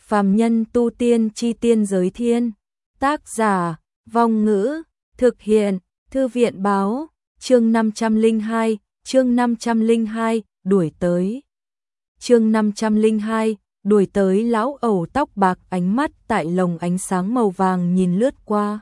Phàm nhân tu tiên chi tiên giới thiên. Tác giả, Vong Ngữ, thực hiện, Thư viện báo, chương 502, đuổi tới. Chương 502, đuổi tới. Lão ẩu tóc bạc ánh mắt tại lồng ánh sáng màu vàng nhìn lướt qua.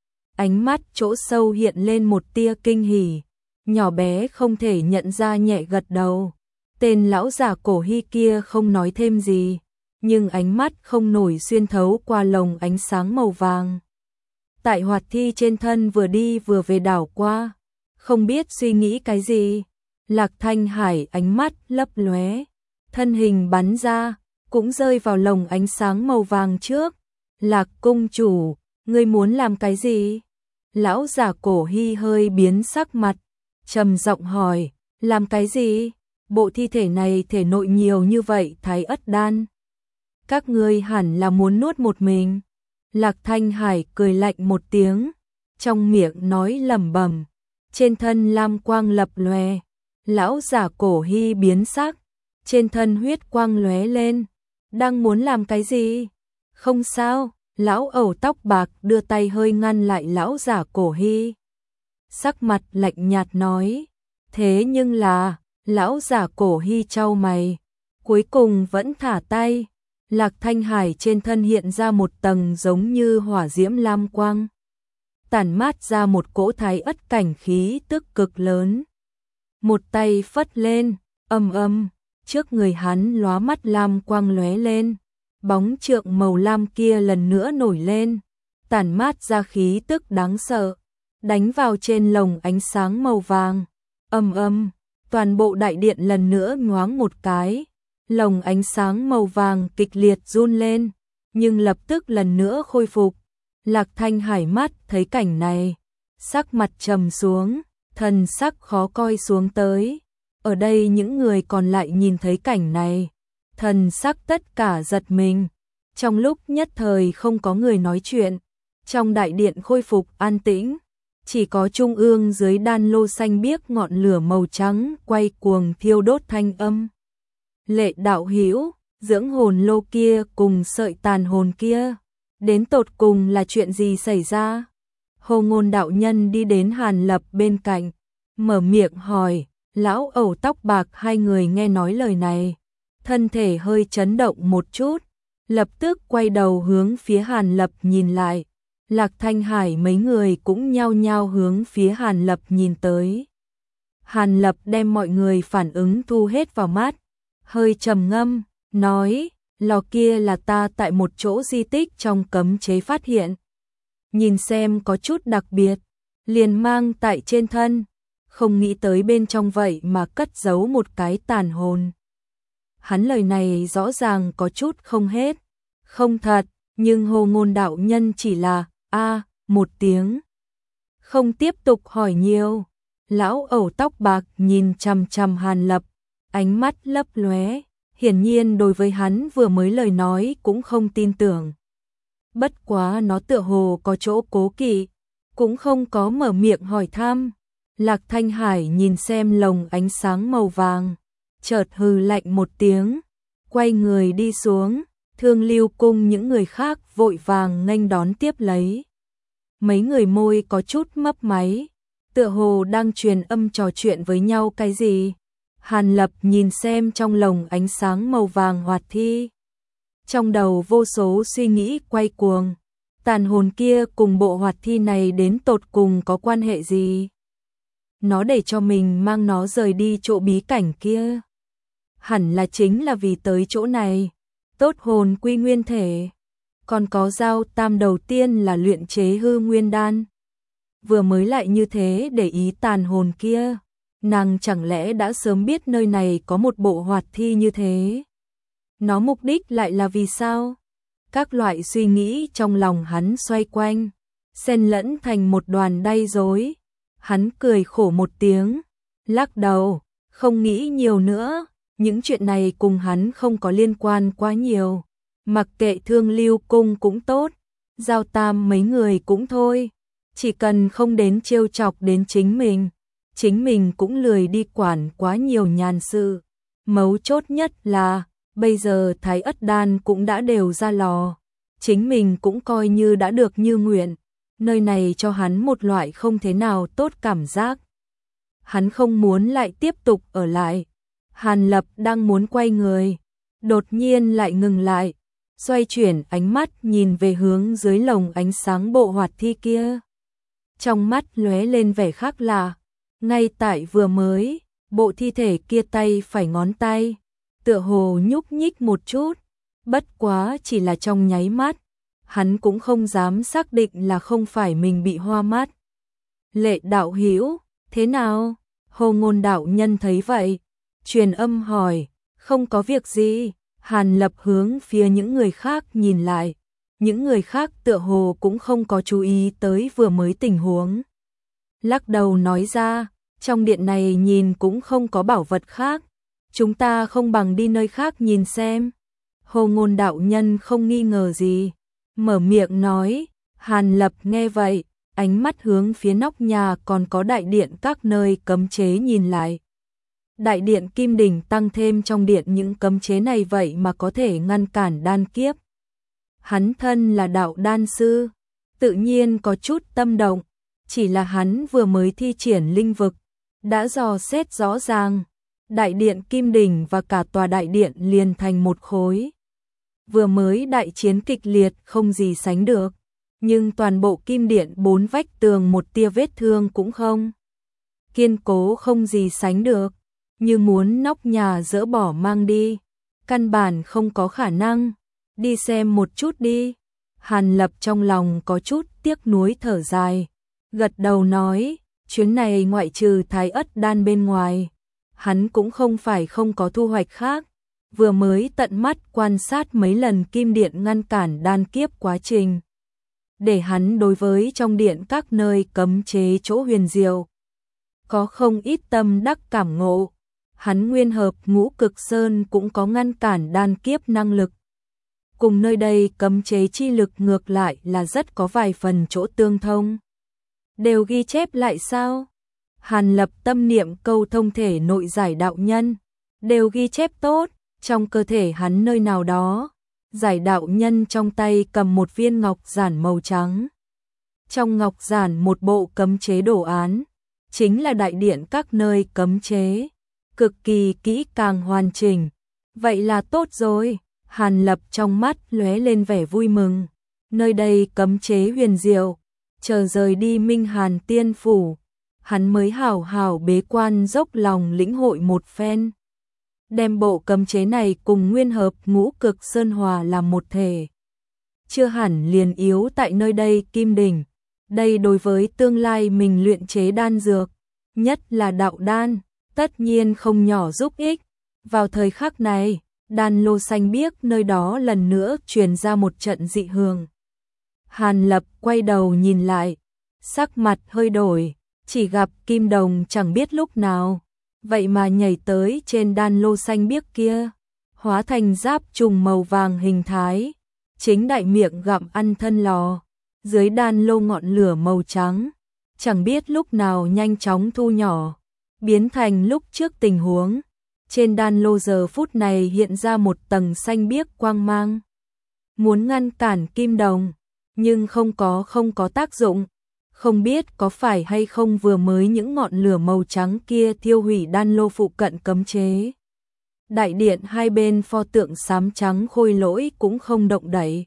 Ánh mắt chỗ sâu hiện lên một tia kinh hỉ, nhỏ bé không thể nhận ra nhẹ gật đầu. Tên lão giả cổ hy kia không nói thêm gì, nhưng ánh mắt không nổi xuyên thấu qua lồng ánh sáng màu vàng. Tại hoạt thi trên thân vừa đi vừa về đảo qua, không biết suy nghĩ cái gì. Lạc Thanh Hải ánh mắt lấp lóe, thân hình bắn ra, cũng rơi vào lồng ánh sáng màu vàng trước. Lạc cung chủ, ngươi muốn làm cái gì? Lão giả cổ hy hơi biến sắc mặt, trầm giọng hỏi, làm cái gì? Bộ thi thể này thể nội nhiều như vậy thái ất đan. Các ngươi hẳn là muốn nuốt một mình. Lạc Thanh Hải cười lạnh một tiếng, trong miệng nói lẩm bẩm, trên thân lam quang lập lòe. Lão giả cổ hy biến sắc, trên thân huyết quang lóe lên, đang muốn làm cái gì? Không sao, lão ẩu tóc bạc đưa tay hơi ngăn lại lão giả cổ hy. Sắc mặt lạnh nhạt nói, thế nhưng là, lão giả cổ hy chau mày, cuối cùng vẫn thả tay. Lạc Thanh Hải trên thân hiện ra một tầng giống như hỏa diễm lam quang, tản mát ra một cỗ thái ất cảnh khí tức cực lớn. Một tay phất lên, ầm, trước người hắn lóa mắt lam quang lóe lên, bóng trượng màu lam kia lần nữa nổi lên, tản mát ra khí tức đáng sợ, đánh vào trên lồng ánh sáng màu vàng. Ầm, toàn bộ đại điện lần nữa nhoáng một cái. Lồng ánh sáng màu vàng kịch liệt run lên, nhưng lập tức lần nữa khôi phục. Lạc Thanh Hải mắt thấy cảnh này, sắc mặt trầm xuống, thần sắc khó coi xuống tới. Ở đây những người còn lại nhìn thấy cảnh này, thần sắc tất cả giật mình. Trong lúc nhất thời không có người nói chuyện, trong đại điện khôi phục an tĩnh, chỉ có trung ương dưới đan lô xanh biếc ngọn lửa màu trắng quay cuồng thiêu đốt thanh âm. Lệ đạo hữu, dưỡng hồn lô kia cùng sợi tàn hồn kia, đến tột cùng là chuyện gì xảy ra? Hồ Ngôn đạo nhân đi đến Hàn Lập bên cạnh, mở miệng hỏi. Lão ẩu tóc bạc hai người nghe nói lời này, thân thể hơi chấn động một chút, lập tức quay đầu hướng phía Hàn Lập nhìn lại. Lạc Thanh Hải mấy người cũng nhao nhao hướng phía Hàn Lập nhìn tới. Hàn Lập đem mọi người phản ứng thu hết vào mắt, hơi trầm ngâm, nói, lò kia là ta tại một chỗ di tích trong cấm chế phát hiện. Nhìn xem có chút đặc biệt, liền mang tại trên thân, không nghĩ tới bên trong vậy mà cất giấu một cái tàn hồn. Hắn lời này rõ ràng có chút không hết, không thật, nhưng Hồ Ngôn đạo nhân chỉ là, một tiếng. Không tiếp tục hỏi nhiều, lão ẩu tóc bạc nhìn chằm chằm Hàn Lập, ánh mắt lấp lóe, hiển nhiên đối với hắn vừa mới lời nói cũng không tin tưởng. Bất quá nó tựa hồ có chỗ cố kỵ, cũng không có mở miệng hỏi thăm. Lạc Thanh Hải nhìn xem lồng ánh sáng màu vàng, chợt hừ lạnh một tiếng, quay người đi xuống. Thương Lưu cung những người khác vội vàng nghênh đón tiếp lấy. Mấy người môi có chút mấp máy, tựa hồ đang truyền âm trò chuyện với nhau cái gì. Hàn Lập nhìn xem trong lồng ánh sáng màu vàng hoạt thi, trong đầu vô số suy nghĩ quay cuồng. Tàn hồn kia cùng bộ hoạt thi này đến tột cùng có quan hệ gì? Nó để cho mình mang nó rời đi chỗ bí cảnh kia, hẳn là chính là vì tới chỗ này, tốt hồn quy nguyên thể. Còn có dao tam đầu tiên là luyện chế hư nguyên đan. Vừa mới lại như thế để ý tàn hồn kia, nàng chẳng lẽ đã sớm biết nơi này có một bộ hoạt thi như thế? Nó mục đích lại là vì sao? Các loại suy nghĩ trong lòng hắn xoay quanh, xen lẫn thành một đoàn đay rối. Hắn cười khổ một tiếng, lắc đầu, không nghĩ nhiều nữa, những chuyện này cùng hắn không có liên quan quá nhiều. Mặc kệ Thương Lưu cung cũng tốt, Giao Tam mấy người cũng thôi, chỉ cần không đến trêu chọc đến chính mình cũng lười đi quản quá nhiều nhàn sự. Mấu chốt nhất là bây giờ Thái Ất đan cũng đã đều ra lò, chính mình cũng coi như đã được như nguyện, nơi này cho hắn một loại không thế nào tốt cảm giác. Hắn không muốn lại tiếp tục ở lại. Hàn Lập đang muốn quay người, đột nhiên lại ngừng lại, xoay chuyển ánh mắt nhìn về hướng dưới lồng ánh sáng bộ hoạt thi kia. Trong mắt lóe lên vẻ khác lạ, ngay tại vừa mới, bộ thi thể kia tay phải ngón tay, tựa hồ nhúc nhích một chút, bất quá chỉ là trong nháy mắt, hắn cũng không dám xác định là không phải mình bị hoa mắt. Lệ đạo hữu, thế nào? Hồ Ngôn đạo nhân thấy vậy, truyền âm hỏi, không có việc gì. Hàn Lập hướng phía những người khác nhìn lại, những người khác tựa hồ cũng không có chú ý tới vừa mới tình huống. Lắc đầu nói ra, trong điện này nhìn cũng không có bảo vật khác, chúng ta không bằng đi nơi khác nhìn xem. Hồ Ngôn đạo nhân không nghi ngờ gì, mở miệng nói. Hàn Lập nghe vậy, ánh mắt hướng phía nóc nhà còn có đại điện các nơi cấm chế nhìn lại. Đại điện Kim Đỉnh tăng thêm trong điện những cấm chế này vậy mà có thể ngăn cản đan kiếp. Hắn thân là đạo đan sư, tự nhiên có chút tâm động, chỉ là hắn vừa mới thi triển linh vực, đã dò xét rõ ràng, đại điện Kim Đỉnh và cả tòa đại điện liền thành một khối. Vừa mới đại chiến kịch liệt không gì sánh được, nhưng toàn bộ kim điện 4 vách tường một tia vết thương cũng không. Kiên cố không gì sánh được, như muốn nóc nhà dỡ bỏ mang đi, căn bản không có khả năng. Đi xem một chút đi. Hàn Lập trong lòng có chút tiếc nuối thở dài, gật đầu nói, chuyến này ngoại trừ Thái Ất đan bên ngoài, hắn cũng không phải không có thu hoạch khác. Vừa mới tận mắt quan sát mấy lần kim điện ngăn cản đan kiếp quá trình, để hắn đối với trong điện các nơi cấm chế chỗ huyền diệu có không ít tâm đắc cảm ngộ. Hắn nguyên hợp Ngũ Cực Sơn cũng có ngăn cản đan kiếp năng lực, cùng nơi đây cấm chế chi lực ngược lại là rất có vài phần chỗ tương thông. Đều ghi chép lại sao? Hàn Lập tâm niệm câu thông thể nội giải đạo nhân, đều ghi chép tốt. Trong cơ thể hắn nơi nào đó, giải đạo nhân trong tay cầm một viên ngọc giản màu trắng. Trong ngọc giản một bộ cấm chế đồ án, chính là đại điện các nơi cấm chế, cực kỳ kỹ càng hoàn chỉnh. Vậy là tốt rồi. Hàn Lập trong mắt lóe lên vẻ vui mừng. Nơi đây cấm chế huyền diệu, chờ rời đi Minh Hàn Tiên Phủ, hắn mới hảo hảo bế quan dốc lòng lĩnh hội một phen. Đem bộ cấm chế này cùng nguyên hợp Ngũ Cực Sơn hòa làm một thể. Chưa hẳn liền yếu tại nơi đây Kim Đỉnh. Đây đối với tương lai mình luyện chế đan dược, nhất là đạo đan, tất nhiên không nhỏ giúp ích. Vào thời khắc này, đan lô xanh biếc nơi đó lần nữa truyền ra một trận dị hưởng. Hàn Lập quay đầu nhìn lại, sắc mặt hơi đổi, chỉ gặp Kim Đồng chẳng biết lúc nào, vậy mà nhảy tới trên đan lô xanh biếc kia, hóa thành giáp trùng màu vàng hình thái, chính đại miệng gặm ăn thân lò, dưới đan lô ngọn lửa màu trắng, chẳng biết lúc nào nhanh chóng thu nhỏ, biến thành lúc trước tình huống. Trên đan lô giờ phút này hiện ra một tầng xanh biếc quang mang, muốn ngăn cản Kim Đồng, nhưng không có tác dụng. Không biết có phải hay không vừa mới những ngọn lửa màu trắng kia thiêu hủy đan lô phụ cận cấm chế. Đại điện hai bên pho tượng xám trắng khôi lỗi cũng không động đậy.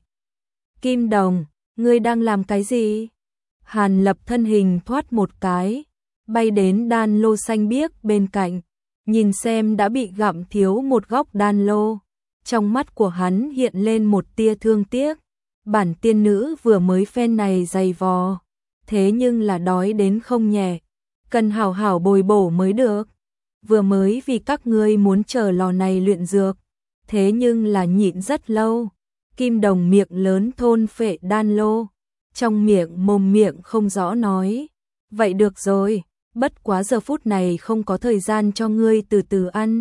Kim Đồng, ngươi đang làm cái gì? Hàn Lập thân hình thoát một cái, bay đến đan lô xanh biếc bên cạnh, nhìn xem đã bị gặm thiếu một góc đan lô. Trong mắt của hắn hiện lên một tia thương tiếc, bản tiên nữ vừa mới phen này dày vò, thế nhưng là đói đến không nhẹ, cần hảo hảo bồi bổ mới được. Vừa mới vì các ngươi muốn chờ lò này luyện dược, thế nhưng là nhịn rất lâu. Kim Đồng miệng lớn thôn phệ đan lô, trong miệng mồm miệng không rõ nói, vậy được rồi, bất quá giờ phút này không có thời gian cho ngươi từ từ ăn.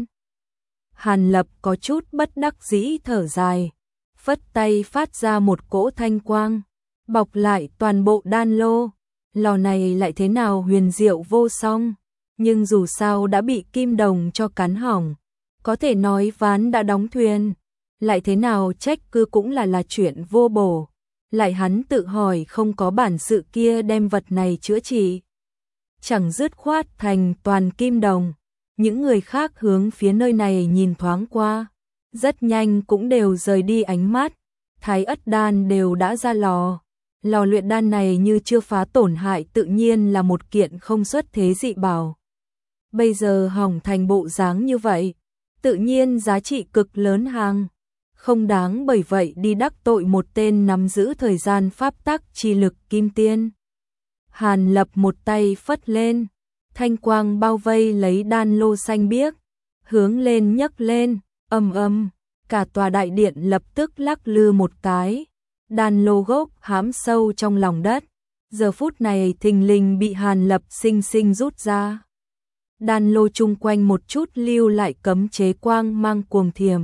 Hàn Lập có chút bất đắc dĩ thở dài, phất tay phát ra một cỗ thanh quang, bọc lại toàn bộ đan lô. Lò này lại thế nào huyền diệu vô song, nhưng dù sao đã bị Kim Đồng cho cắn hỏng, Có thể nói ván đã đóng thuyền, lại thế nào trách cứ cũng là chuyện vô bổ. Lại hắn tự hỏi không có bản sự kia đem vật này chữa trị. Chẳng dứt khoát thành toàn kim đồng. Những người khác hướng phía nơi này nhìn thoáng qua, rất nhanh cũng đều rời đi ánh mắt. Thái ất đan đều đã ra lò. Lò luyện đan này như chưa phá tổn hại tự nhiên là một kiện không xuất thế dị bảo. Bây giờ hỏng thành bộ dáng như vậy, tự nhiên giá trị cực lớn hàng. Không đáng bởi vậy đi đắc tội một tên nắm giữ thời gian pháp tắc chi lực kim tiên. Hàn Lập một tay phất lên, thanh quang bao vây lấy đan lô xanh biếc, hướng lên nhấc lên, ầm ầm, cả tòa đại điện lập tức lắc lư một cái. Đan lô gốc hãm sâu trong lòng đất, giờ phút này thình lình bị Hàn Lập sinh sinh rút ra. Đan lô chung quanh một chút lưu lại cấm chế quang mang cuồng thiểm,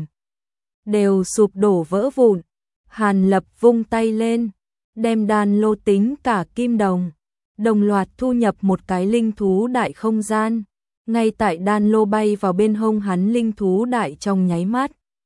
đều sụp đổ vỡ vụn. Hàn Lập vung tay lên, đem đan lô tính cả kim đồng, đồng loạt thu nhập một cái linh thú đại không gian. Ngay tại đan lô bay vào bên hông hắn linh thú đại trong nháy mắt,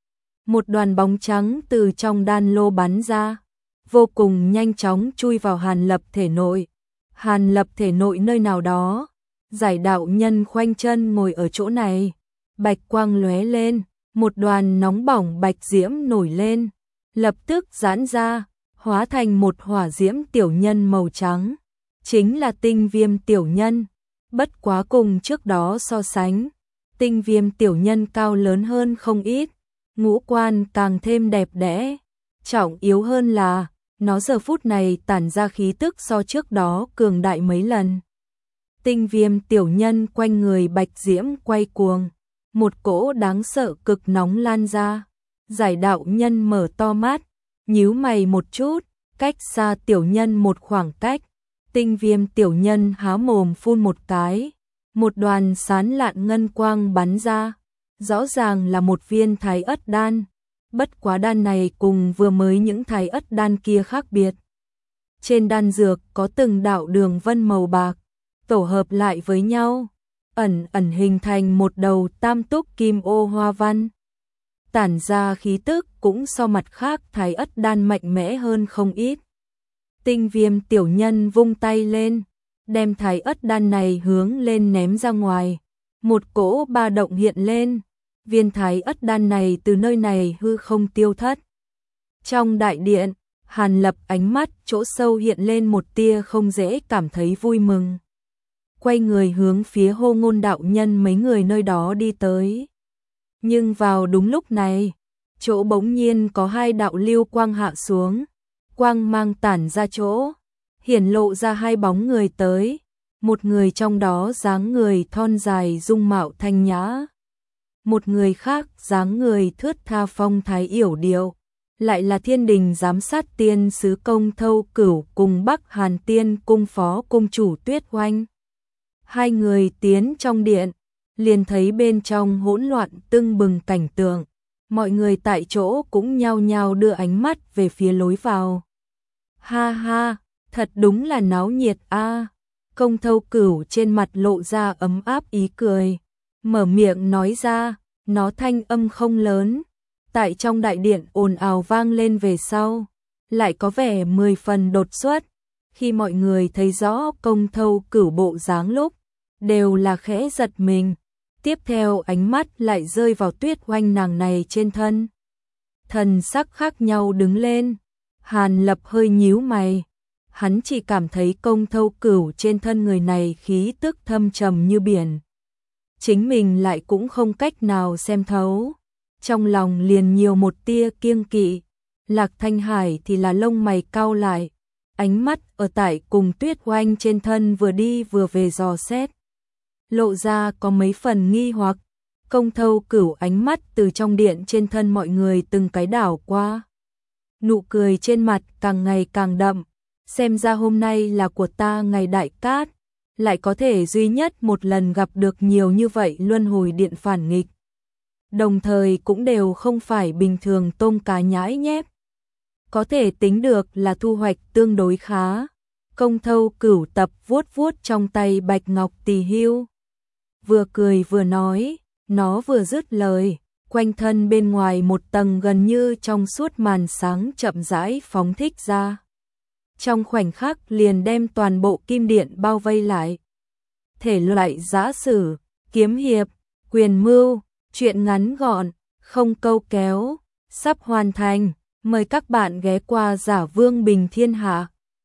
một đoàn bóng trắng từ trong đan lô bắn ra, vô cùng nhanh chóng chui vào Hàn Lập thể nội. Hàn Lập thể nội nơi nào đó, Giải đạo nhân khoanh chân ngồi ở chỗ này, bạch quang lóe lên, một đoàn nóng bỏng bạch diễm nổi lên, lập tức giãn ra, hóa thành một hỏa diễm tiểu nhân màu trắng, chính là tinh viêm tiểu nhân. Bất quá cùng trước đó so sánh, tinh viêm tiểu nhân cao lớn hơn không ít, ngũ quan càng thêm đẹp đẽ, trọng yếu hơn là nó giờ phút này tản ra khí tức so trước đó cường đại mấy lần. Tinh viêm tiểu nhân quanh người bạch diễm quay cuồng, một cỗ đáng sợ cực nóng lan ra. Giải đạo nhân mở to mắt, nhíu mày một chút, cách xa tiểu nhân một khoảng cách. Tinh viêm tiểu nhân há mồm phun một cái, một đoàn sán lạn ngân quang bắn ra, rõ ràng là một viên thái ất đan. Bất quá đan này cùng vừa mới những thái ất đan kia khác biệt. Trên đan dược có từng đạo đường vân màu bạc, tổ hợp lại với nhau, ẩn ẩn hình thành một đầu tam túc kim ô hoa văn. Tản ra khí tức cũng so mặt khác thái ất đan mạnh mẽ hơn không ít. Tinh viêm tiểu nhân vung tay lên, đem thái ất đan này hướng lên ném ra ngoài. Một cỗ ba động hiện lên, viên thái ất đan này từ nơi này hư không tiêu thất. Trong đại điện, Hàn Lập ánh mắt chỗ sâu hiện lên một tia không dễ cảm thấy vui mừng. Quay người hướng phía Hô Ngôn đạo nhân mấy người nơi đó đi tới. Nhưng vào đúng lúc này, chỗ bỗng nhiên có hai đạo lưu quang hạ xuống, quang mang tản ra chỗ, hiển lộ ra hai bóng người tới. Một người trong đó dáng người thon dài dung mạo thanh nhã, một người khác dáng người thướt tha phong thái yểu điệu, lại là Thiên Đình giám sát tiên sứ Công Thâu Cửu cùng Bắc Hàn Tiên cung phó cung chủ Tuyết Oanh. Hai người tiến trong điện, liền thấy bên trong hỗn loạn tưng bừng cảnh tượng, mọi người tại chỗ cũng nhao nhao đưa ánh mắt về phía lối vào. Ha ha, thật đúng là náo nhiệt a. Công Thâu Cửu trên mặt lộ ra ấm áp ý cười, mở miệng nói ra, nó thanh âm không lớn, tại trong đại điện ồn ào vang lên về sau, lại có vẻ 10 phần đột xuất. Khi mọi người thấy rõ Công Thâu Cửu bộ dáng lúc, đều là khẽ giật mình, tiếp theo ánh mắt lại rơi vào Tuyết Oanh nàng này trên thân. Thần sắc khác nhau đứng lên, Hàn Lập hơi nhíu mày, hắn chỉ cảm thấy Công Thâu Cửu trên thân người này khí tức thâm trầm như biển. Chính mình lại cũng không cách nào xem thấu, trong lòng liền nhiều một tia kiêng kỵ. Lạc Thanh Hải thì là lông mày cau lại, ánh mắt ở tại cùng Tuyết Oanh trên thân vừa đi vừa về dò xét, lộ ra có mấy phần nghi hoặc. Công Thâu Cửu ánh mắt từ trong điện trên thân mọi người từng cái đảo qua, nụ cười trên mặt càng ngày càng đậm, xem ra hôm nay là của ta ngày đại cát, lại có thể duy nhất một lần gặp được nhiều như vậy luân hồi điện phản nghịch, đồng thời cũng đều không phải bình thường tôm cá nhãi nhép, có thể tính được là thu hoạch tương đối khá. Công Thâu Cửu tập vuốt vuốt trong tay bạch ngọc tỳ hưu, vừa cười vừa nói, nó vừa dứt lời, quanh thân bên ngoài một tầng gần như trong suốt màn sáng chậm rãi phóng thích ra. Trong khoảnh khắc liền đem toàn bộ kim điện bao vây lại. Thể loại giã sử, kiếm hiệp, quyền mưu, truyện ngắn gọn, không câu kéo, sắp hoàn thành. Mời các bạn ghé qua Giả Vương Bình Thiên Hạ.